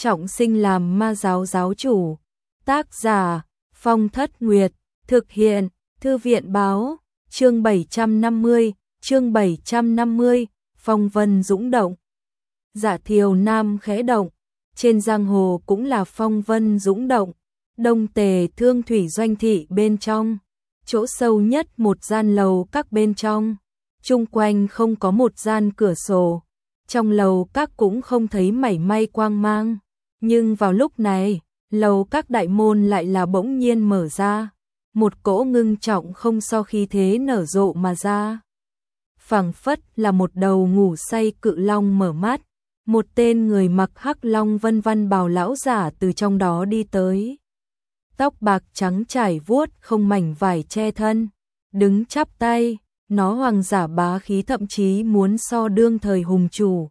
trọng sinh làm ma giáo giáo chủ. Tác giả Phong Thất Nguyệt, thực hiện Thư viện báo, chương 750, phong vân dũng động. Dạ Thiều Nam khẽ động, trên giang hồ cũng là phong vân dũng động. Đông Tề Thương Thủy doanh thị bên trong, chỗ sâu nhất một gian lầu các bên trong, chung quanh không có một gian cửa sổ, trong lầu các cũng không thấy mảy may quang mang, nhưng vào lúc này, lầu các đại môn lại là bỗng nhiên mở ra, một cỗ ngưng trọng không so khí thế nở rộ mà ra. Phảng phất là một đầu ngủ say cự long mở mắt, một tên người mặc hắc long vân vân bào lão giả từ trong đó đi tới. Tóc bạc trắng trải vuốt không mảnh vải che thân, đứng chắp tay, nó hoàng giả bá khí thậm chí muốn so đương thời hùng chủ.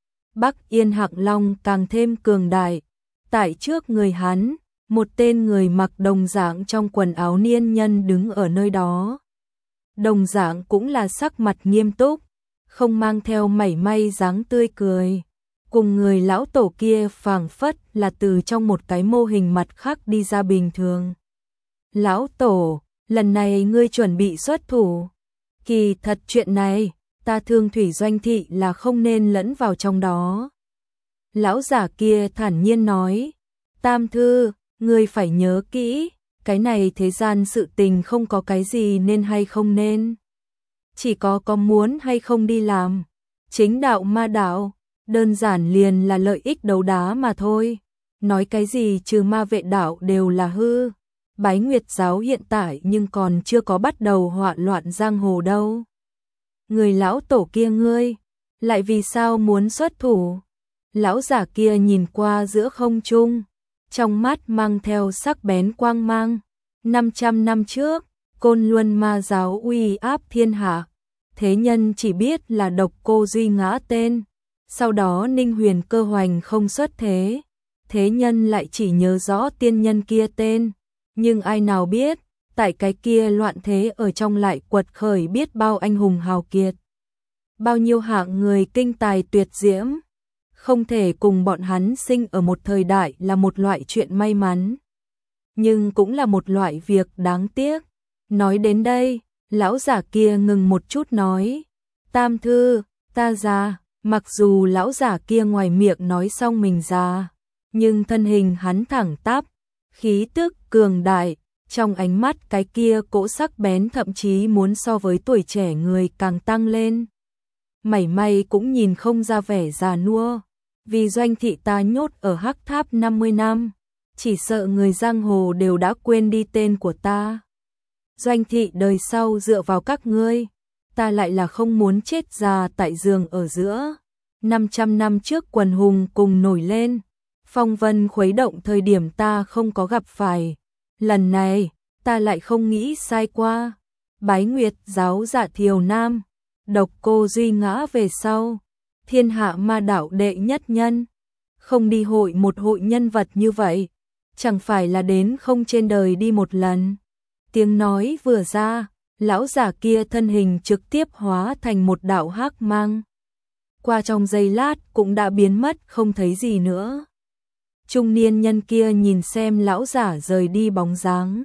Bắc Yên Hạc Long càng thêm cường đại, tại trước người hắn, một tên người mặc đồng dạng trong quần áo niên nhân đứng ở nơi đó. Đồng dạng cũng là sắc mặt nghiêm túc, không mang theo mảy may dáng tươi cười. Cùng người lão tổ kia phảng phất là từ trong một cái mô hình mặt khác đi ra bình thường. Lão tổ, lần này ngươi chuẩn bị xuất thủ. Kỳ thật chuyện này, ta Thương Thủy doanh thị là không nên lẫn vào trong đó. Lão giả kia thản nhiên nói, Tam Thư, ngươi phải nhớ kỹ, cái này thế gian sự tình không có cái gì nên hay không nên. Chỉ có muốn hay không đi làm. Chính đạo ma đạo, đơn giản liền là lợi ích đấu đá mà thôi. Nói cái gì trừ ma vệ đạo đều là hư. Bái Nguyệt giáo hiện tại nhưng còn chưa có bắt đầu họa loạn giang hồ đâu. Người lão tổ kia ngươi, lại vì sao muốn xuất thủ? Lão giả kia nhìn qua giữa không trung, trong mắt mang theo sắc bén quang mang. 500 năm trước, Côn Luân ma giáo uy áp thiên hạ, thế nhân chỉ biết là Độc Cô Duy ngã tên, sau đó Ninh Huyền Cơ hoành không xuất thế, thế nhân lại chỉ nhớ rõ tiên nhân kia tên, nhưng ai nào biết, tại cái kia loạn thế ở trong lại quật khởi biết bao anh hùng hào kiệt, bao nhiêu hạng người kinh tài tuyệt diễm, không thể cùng bọn hắn sinh ở một thời đại là một loại chuyện may mắn, nhưng cũng là một loại việc đáng tiếc. Nói đến đây, lão giả kia ngừng một chút nói, Tam Thư, ta già. Mặc dù lão giả kia ngoài miệng nói xong mình già, nhưng thân hình hắn thẳng tắp, khí tức cường đại, trong ánh mắt cái kia cỗ sắc bén thậm chí muốn so với tuổi trẻ người càng tăng lên. Mảy may cũng nhìn không ra vẻ già nua, vì doanh thị ta nhốt ở Hắc Tháp 50 năm, chỉ sợ người giang hồ đều đã quên đi tên của ta. Doanh thị đời sau dựa vào các ngươi, ta lại là không muốn chết già tại giường ở giữa. 500 năm trước quần hùng cùng nổi lên, phong vân khuấy động thời điểm ta không có gặp phải. Lần này, ta lại không nghĩ sai qua. Bái Nguyệt giáo Dạ Thiều Nam, Độc Cô Duy ngã về sau, thiên hạ ma đạo đệ nhất nhân. Không đi hội một hội nhân vật như vậy, chẳng phải là đến không trên đời đi một lần. Tiếng nói vừa ra, lão giả kia thân hình trực tiếp hóa thành một đạo hắc mang. Qua trong giây lát cũng đã biến mất không thấy gì nữa. Trung niên nhân kia nhìn xem lão giả rời đi bóng dáng,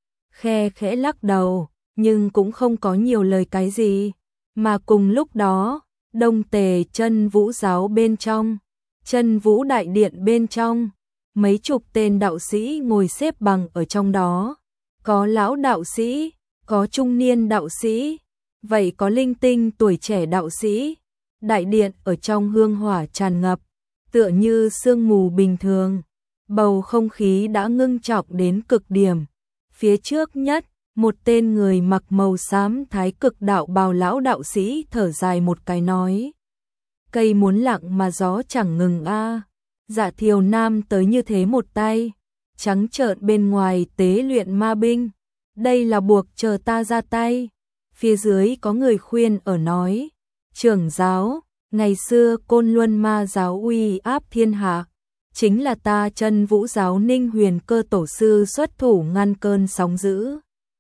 khe khẽ lắc đầu, nhưng cũng không có nhiều lời cái gì. Mà cùng lúc đó, Đông Tề Chân Vũ giáo bên trong, Chân Vũ đại điện bên trong, mấy chục tên đạo sĩ ngồi xếp bằng ở trong đó. Có lão đạo sĩ, có trung niên đạo sĩ, vậy có linh tinh tuổi trẻ đạo sĩ. Đại điện ở trong hương hỏa tràn ngập, tựa như sương mù bình thường. Bầu không khí đã ngưng trọng đến cực điểm. Phía trước nhất, một tên người mặc màu xám thái cực đạo bào lão đạo sĩ thở dài một cái nói. Cây muốn lặng mà gió chẳng ngừng a. Dạ Thiều Nam tới như thế một tay, trắng trợn bên ngoài tế luyện ma binh. Đây là buộc chờ ta ra tay. Phía dưới có người khuyên ở nói. Trưởng giáo, ngày xưa Côn Luân ma giáo uy áp thiên hạ, chính là ta Chân Vũ giáo Ninh Huyền Cơ tổ sư xuất thủ ngăn cơn sóng dữ.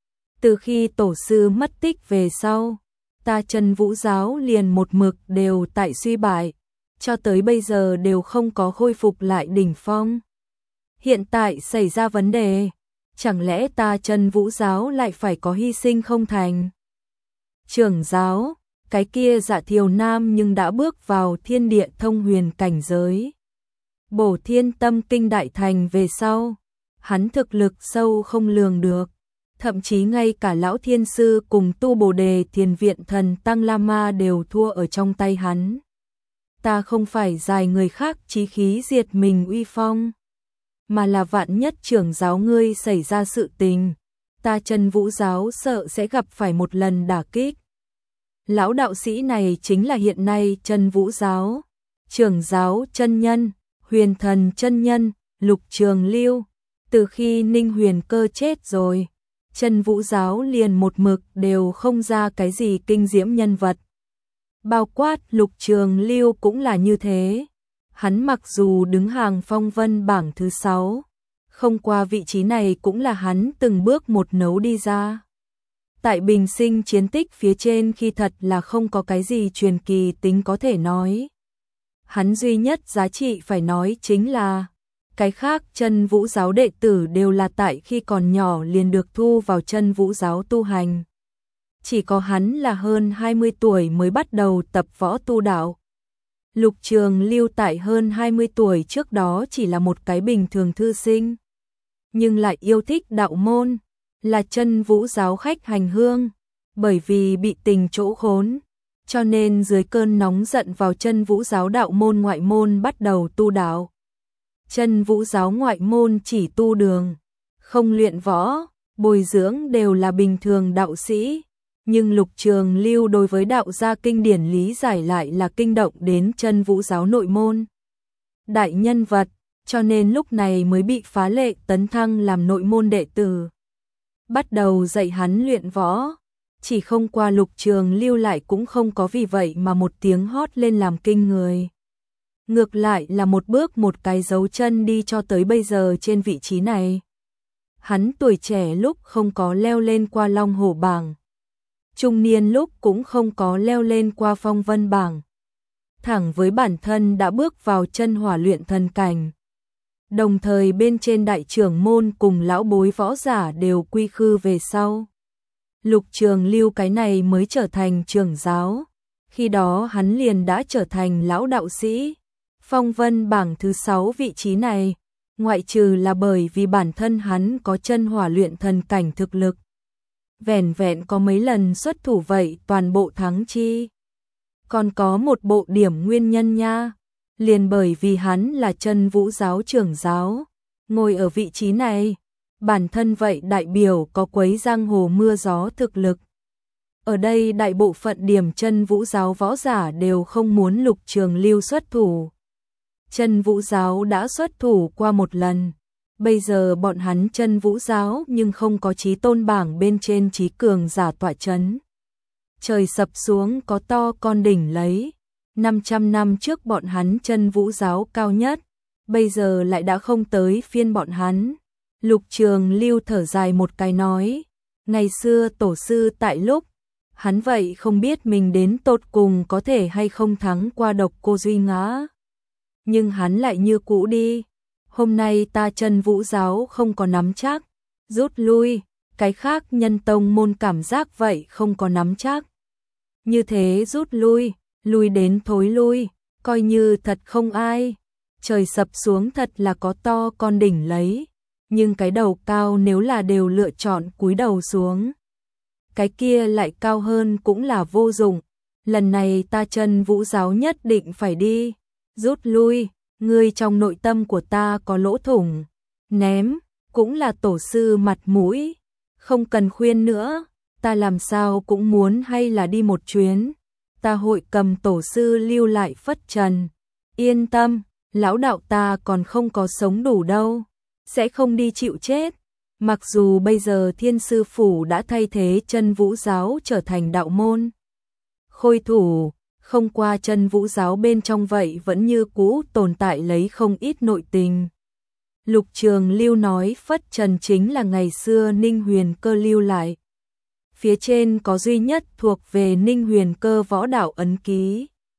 Từ khi tổ sư mất tích về sau, ta Chân Vũ giáo liền một mực đều tại suy bại, cho tới bây giờ đều không có khôi phục lại đỉnh phong. Hiện tại xảy ra vấn đề, chẳng lẽ ta Chân Vũ giáo lại phải có hy sinh không thành? Trưởng giáo, cái kia Dạ Thiều Nam nhưng đã bước vào thiên địa thông huyền cảnh giới. Bổ Thiên Tâm Kinh đại thành về sau, hắn thực lực sâu không lường được, thậm chí ngay cả lão thiên sư cùng tu Bồ Đề Thiền Viện Thần Tăng Lama đều thua ở trong tay hắn. Ta không phải dài người khác chí khí diệt mình uy phong, mà là vạn nhất trưởng giáo ngươi xảy ra sự tình, ta Chân Vũ giáo sợ sẽ gặp phải một lần đả kích. Lão đạo sĩ này chính là hiện nay Chân Vũ giáo trưởng giáo chân nhân, Huyền Thần chân nhân, Lục Trường Lưu. Từ khi Ninh Huyền Cơ chết rồi, Chân Vũ giáo liền một mực đều không ra cái gì kinh diễm nhân vật. Bao quát Lục Trường Lưu cũng là như thế. Hắn mặc dù đứng hàng phong vân bảng thứ 6, không qua vị trí này cũng là hắn từng bước một nấu đi ra. Tại bình sinh chiến tích phía trên khi thật là không có cái gì truyền kỳ tính có thể nói. Hắn duy nhất giá trị phải nói chính là cái khác Chân Vũ giáo đệ tử đều là tại khi còn nhỏ liền được thu vào Chân Vũ giáo tu hành. Chỉ có hắn là hơn 20 tuổi mới bắt đầu tập võ tu đạo. Lục Trường Lưu tại hơn 20 tuổi trước đó chỉ là một cái bình thường thư sinh, nhưng lại yêu thích đạo môn, là Chân Vũ giáo khách hành hương, bởi vì bị tình chỗ khốn, cho nên dưới cơn nóng giận vào Chân Vũ giáo đạo môn ngoại môn bắt đầu tu đạo. Chân Vũ giáo ngoại môn chỉ tu đường, không luyện võ, bồi dưỡng đều là bình thường đạo sĩ, nhưng Lục Trường Lưu đối với đạo gia kinh điển lý giải lại là kinh động đến Chân Vũ giáo nội môn. Đại nhân vật, cho nên lúc này mới bị phá lệ tấn thăng làm nội môn đệ tử. Bắt đầu dạy hắn luyện võ, chỉ không qua Lục Trường Lưu lại cũng không có vì vậy mà một tiếng hót lên làm kinh người. Ngược lại là một bước một cái dấu chân đi cho tới bây giờ trên vị trí này. Hắn tuổi trẻ lúc không có leo lên qua Long Hổ bảng, trung niên lúc cũng không có leo lên qua Phong Vân bảng. Thẳng với bản thân đã bước vào chân hỏa luyện thần cảnh. Đồng thời bên trên đại trưởng môn cùng lão bối võ giả đều quy khư về sau. Lục Trường Lưu cái này mới trở thành trưởng giáo. Khi đó hắn liền đã trở thành lão đạo sĩ. Phong Vân bảng thứ 6 vị trí này, ngoại trừ là bởi vì bản thân hắn có chân hỏa luyện thần cảnh thực lực. Vẻn vẹn có mấy lần xuất thủ vậy toàn bộ thắng chi. Còn có một bộ điểm nguyên nhân nha, liền bởi vì hắn là Chân Vũ giáo trưởng giáo, ngồi ở vị trí này, bản thân vậy đại biểu có quấy giang hồ mưa gió thực lực. Ở đây đại bộ phận điểm Chân Vũ giáo võ giả đều không muốn Lục Trường Lưu xuất thủ. Chân Vũ giáo đã xuất thủ qua một lần, bây giờ bọn hắn Chân Vũ giáo nhưng không có chí tôn bảng bên trên chí cường giả tọa chấn. Trời sập xuống có to con đỉnh lấy, 500 năm trước bọn hắn Chân Vũ giáo cao nhất, bây giờ lại đã không tới phiên bọn hắn. Lục Trường Lưu thở dài một cái nói, ngày xưa tổ sư tại lúc, hắn vậy không biết mình đến tột cùng có thể hay không thắng qua Độc Cô Duy Ngã. Nhưng hắn lại như cũ đi, hôm nay ta Chân Vũ giáo không có nắm chắc, rút lui, cái khác nhân tông môn cảm giác vậy không có nắm chắc. Như thế rút lui, lui đến thối lui, coi như thật không ai. Trời sập xuống thật là có to con đỉnh lấy, nhưng cái đầu cao nếu là đều lựa chọn cúi đầu xuống, cái kia lại cao hơn cũng là vô dụng. Lần này ta Chân Vũ giáo nhất định phải đi, rút lui, ngươi trong nội tâm của ta có lỗ thủng, ném, cũng là tổ sư mặt mũi, không cần khuyên nữa, ta làm sao cũng muốn hay là đi một chuyến, ta hội cầm tổ sư lưu lại phất trần, yên tâm, lão đạo ta còn không có sống đủ đâu, sẽ không đi chịu chết. Mặc dù bây giờ Thiên Sư Phủ đã thay thế Chân Vũ giáo trở thành đạo môn khôi thủ, không qua Chân Vũ giáo bên trong vậy vẫn như cũ tồn tại lấy không ít nội tình. Lục Trường Lưu nói phất trần chính là ngày xưa Ninh Huyền Cơ lưu lại. Phía trên có duy nhất thuộc về Ninh Huyền Cơ võ đạo ấn ký.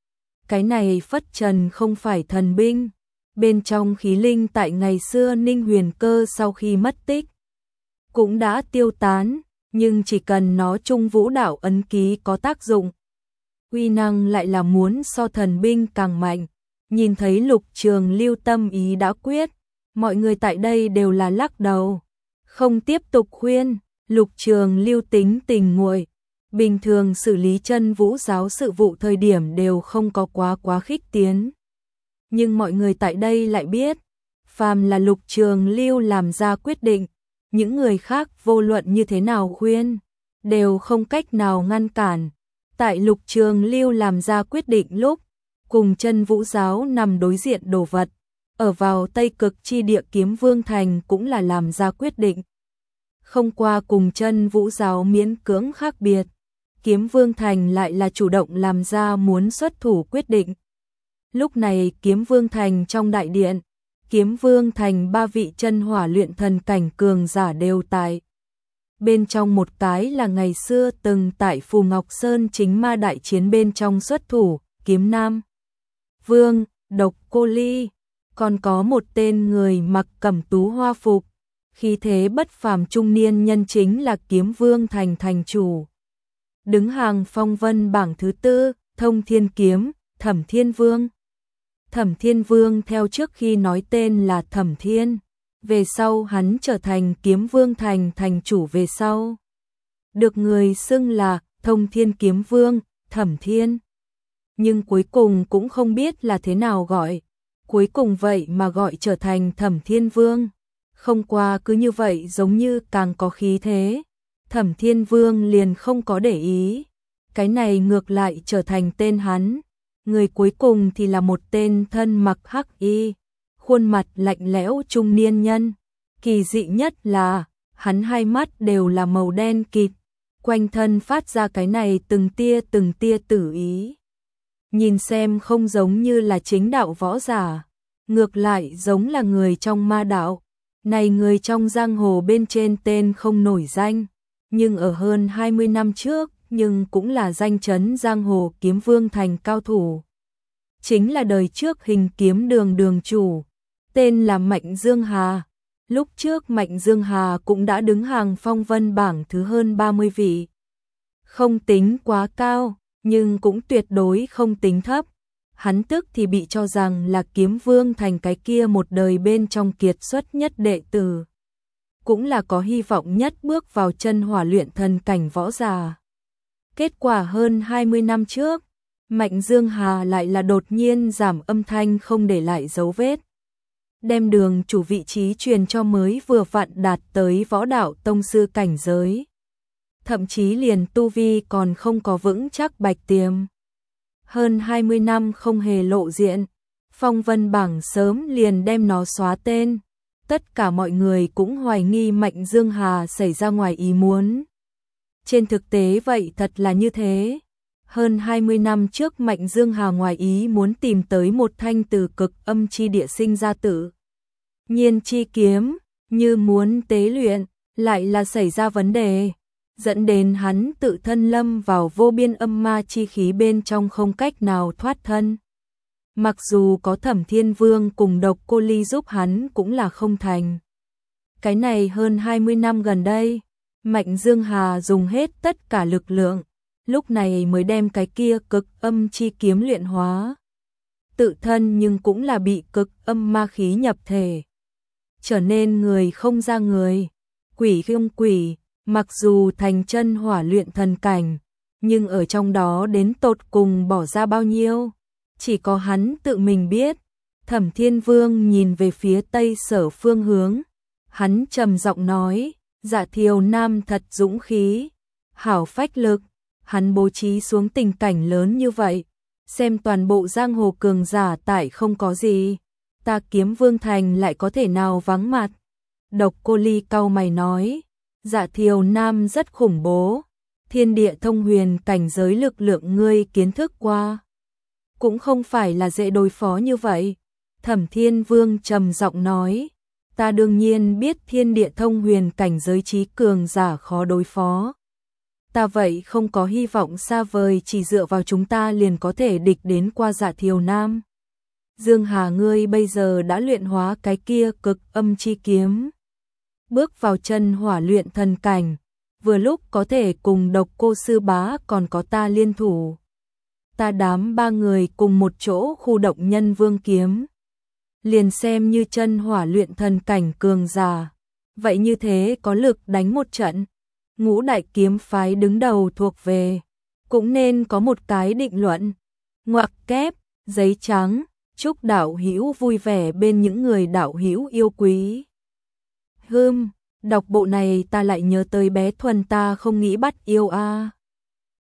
Cái này phất trần không phải thần binh, bên trong khí linh tại ngày xưa Ninh Huyền Cơ sau khi mất tích cũng đã tiêu tán, nhưng chỉ cần nó trung vũ đạo ấn ký có tác dụng, uy năng lại là muốn so thần binh càng mạnh. Nhìn thấy Lục Trường Lưu tâm ý đã quyết, mọi người tại đây đều là lắc đầu, không tiếp tục khuyên. Lục Trường Lưu tính tình nguội, bình thường xử lý chân vũ giáo sự vụ thời điểm đều không có quá khích tiến. Nhưng mọi người tại đây lại biết, phàm là Lục Trường Lưu làm ra quyết định, những người khác vô luận như thế nào khuyên, đều không cách nào ngăn cản. Tại Lục Trường Lưu làm ra quyết định lúc, cùng chân vũ giáo nằm đối diện đồ vật, ở vào Tây Cực chi địa Kiếm Vương Thành cũng là làm ra quyết định. Không qua cùng chân vũ giáo miễn cưỡng khác biệt, Kiếm Vương Thành lại là chủ động làm ra muốn xuất thủ quyết định. Lúc này Kiếm Vương Thành trong đại điện, Kiếm Vương Thành 3 vị chân hỏa luyện thần cảnh cường giả đều tại. Bên trong một cái là ngày xưa từng tại Phù Ngọc Sơn chính ma đại chiến bên trong xuất thủ, Kiếm Nam Vương, Độc Cô Ly, còn có một tên người mặc cẩm tú hoa phục, khí thế bất phàm trung niên nhân chính là Kiếm Vương Thành thành chủ. Đứng hàng phong vân bảng thứ 4, Thông Thiên Kiếm, Thẩm Thiên Vương. Thẩm Thiên Vương theo trước khi nói tên là Thẩm Thiên, về sau hắn trở thành Kiếm Vương Thành thành chủ về sau. Được người xưng là Thông Thiên Kiếm Vương, Thẩm Thiên. Nhưng cuối cùng cũng không biết là thế nào gọi, cuối cùng vậy mà gọi trở thành Thẩm Thiên Vương. Không qua cứ như vậy giống như càng có khí thế, Thẩm Thiên Vương liền không có để ý. Cái này ngược lại trở thành tên hắn. Người cuối cùng thì là một tên thân mặc hắc y, khuôn mặt lạnh lẽo trung niên nhân. Kỳ dị nhất là, hắn hai mắt đều là màu đen kịt, quanh thân phát ra cái này từng tia tử ý. Nhìn xem không giống như là chính đạo võ giả, ngược lại giống là người trong ma đạo. Này người trong giang hồ bên trên tên không nổi danh, nhưng ở hơn 20 năm trước, nhưng cũng là danh chấn giang hồ Kiếm Vương Thành cao thủ. Chính là đời trước Hình Kiếm Đường đường chủ, tên là Mạnh Dương Hà. Lúc trước Mạnh Dương Hà cũng đã đứng hàng phong vân bảng thứ hơn 30 vị. Không tính quá cao, nhưng cũng tuyệt đối không tính thấp. Hắn tức thì bị cho rằng là Kiếm Vương Thành cái kia một đời bên trong kiệt xuất nhất đệ tử. Cũng là có hy vọng nhất bước vào chân hỏa luyện thần cảnh võ giả. Kết quả hơn 20 năm trước, Mạnh Dương Hà lại là đột nhiên giảm âm thanh không để lại dấu vết. Đem đường chủ vị trí truyền cho mới vừa vặn đạt tới võ đạo tông sư cảnh giới. Thậm chí liền tu vi còn không có vững chắc bạch tiềm. Hơn 20 năm không hề lộ diện, phong vân bảng sớm liền đem nó xóa tên. Tất cả mọi người cũng hoài nghi Mạnh Dương Hà xảy ra ngoài ý muốn. Trên thực tế vậy thật là như thế. Hơn 20 năm trước Mạnh Dương Hà ngoài ý muốn tìm tới một thanh từ cực âm chi địa sinh ra tự nhiên chi kiếm, như muốn tế luyện, lại là xảy ra vấn đề, dẫn đến hắn tự thân lâm vào vô biên âm ma chi khí bên trong không cách nào thoát thân. Mặc dù có Thẩm Thiên Vương cùng Độc Cô Ly giúp hắn cũng là không thành. Cái này hơn 20 năm gần đây, Mạnh Dương Hà dùng hết tất cả lực lượng, lúc này mới đem cái kia cực âm chi kiếm luyện hóa. Tự thân nhưng cũng là bị cực âm ma khí nhập thể, trở nên người không ra người, quỷ không quỷ, mặc dù thành chân hỏa luyện thần cảnh, nhưng ở trong đó đến tột cùng bỏ ra bao nhiêu, chỉ có hắn tự mình biết. Thẩm Thiên Vương nhìn về phía Tây Sở phương hướng, hắn trầm giọng nói, Dạ Thiều Nam thật dũng khí, hảo phách lực. Hắn bố trí xuống tình cảnh lớn như vậy, xem toàn bộ giang hồ cường giả tại không có gì, ta Kiếm Vương Thành lại có thể nào vắng mặt. Độc Cô Ly cau mày nói, Dạ Thiều Nam rất khủng bố, thiên địa thông huyền cảnh giới lực lượng ngươi kiến thức qua, cũng không phải là dễ đối phó như vậy. Thẩm Thiên Vương trầm giọng nói, ta đương nhiên biết thiên địa thông huyền cảnh giới trí cường giả khó đối phó. Ta vậy không có hy vọng xa vời, chỉ dựa vào chúng ta liền có thể địch đến qua Dạ Thiều Nam. Dương Hà, ngươi bây giờ đã luyện hóa cái kia cực âm chi kiếm, bước vào chân hỏa luyện thần cảnh, vừa lúc có thể cùng Độc Cô sư bá còn có ta liên thủ. Ta đám ba người cùng một chỗ khu động Nhân Vương kiếm, liền xem như chân hỏa luyện thần cảnh cường giả, vậy như thế có lực đánh một trận. Ngũ đại kiếm phái đứng đầu thuộc về, cũng nên có một cái định luận. Ngoặc kép, giấy trắng, chúc đạo hữu vui vẻ bên những người đạo hữu yêu quý. Đọc bộ này ta lại nhớ tới bé Thuần, ta không nghĩ bắt yêu a.